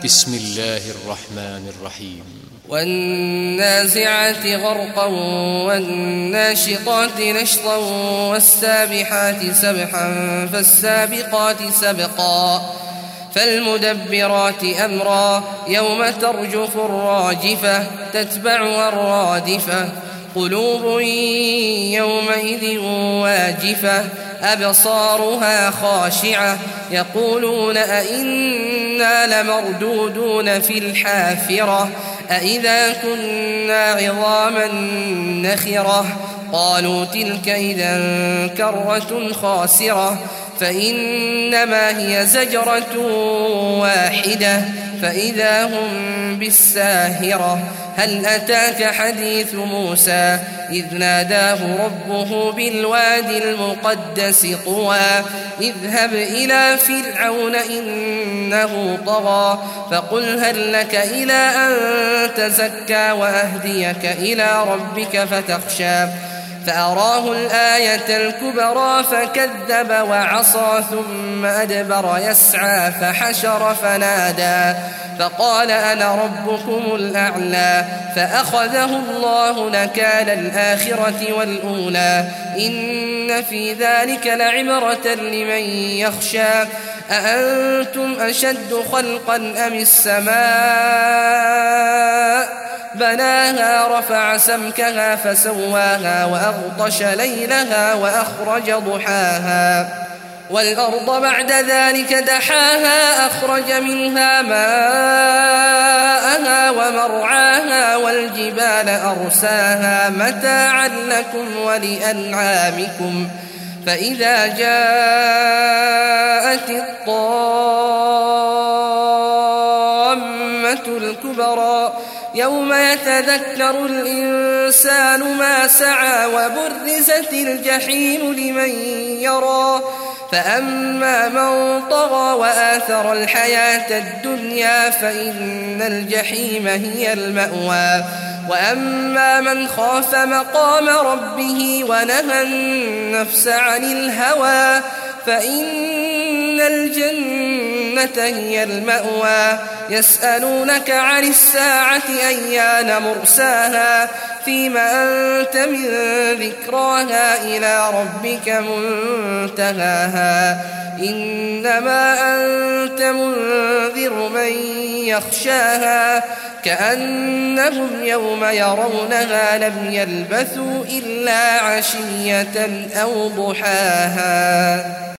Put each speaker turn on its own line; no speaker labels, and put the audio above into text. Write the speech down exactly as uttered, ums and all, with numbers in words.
بسم الله الرحمن الرحيم
والنازعات غرقا والناشطات نشطا والسابحات سبحا فالسابقات سبقا فالمدبرات أمرا يوم ترجف الراجفة تتبعها الرادفة قلوب يومئذ واجفة أبصارها خاشعة يقولون أئنا لمردودون في الحافرة أئذا كنا عظاما نخرة قالوا تلك إذا كرة خاسرة فإنما هي زجرة واحدة فإذا هم بالساهرة هل أتاك حديث موسى إذ ناداه ربه بالوادي المقدس طوى اذهب إلى فرعون إنه طغى فقل هل لك إلى أن تزكى وأهديك إلى ربك فتخشى فأراه الآية الكبرى فكذب وعصى ثم أدبر يسعى فحشر فنادى فقال أنا ربكم الأعلى فأخذه الله نكال الآخرة والأولى إن في ذلك لعبرة لمن يخشى أأنتم أشد خلقا أم السماء بناها رفع سمكها فسواها وأغطش ليلها وأخرج ضحاها والأرض بعد ذلك دحاها أخرج منها ماءها ومرعاها والجبال أرساها متاعا لكم ولأنعامكم فإذا جاءت الطامة الكبرى يوم يتذكر الإنسان ما سعى وبرزت الجحيم لمن يرى فأما من طغى وآثر الحياة الدنيا فإن الجحيم هي المأوى وأما من خاف مقام ربه ونهى النفس عن الهوى فإن الجنة هي المأوى يسألونك عن الساعة أيان مرساها فيما أنت من ذكراها إلى ربك منتهاها إنما أنت منذر من يخشاها كأنهم يوم يرونها لم يلبثوا إلا عشية أو ضحاها.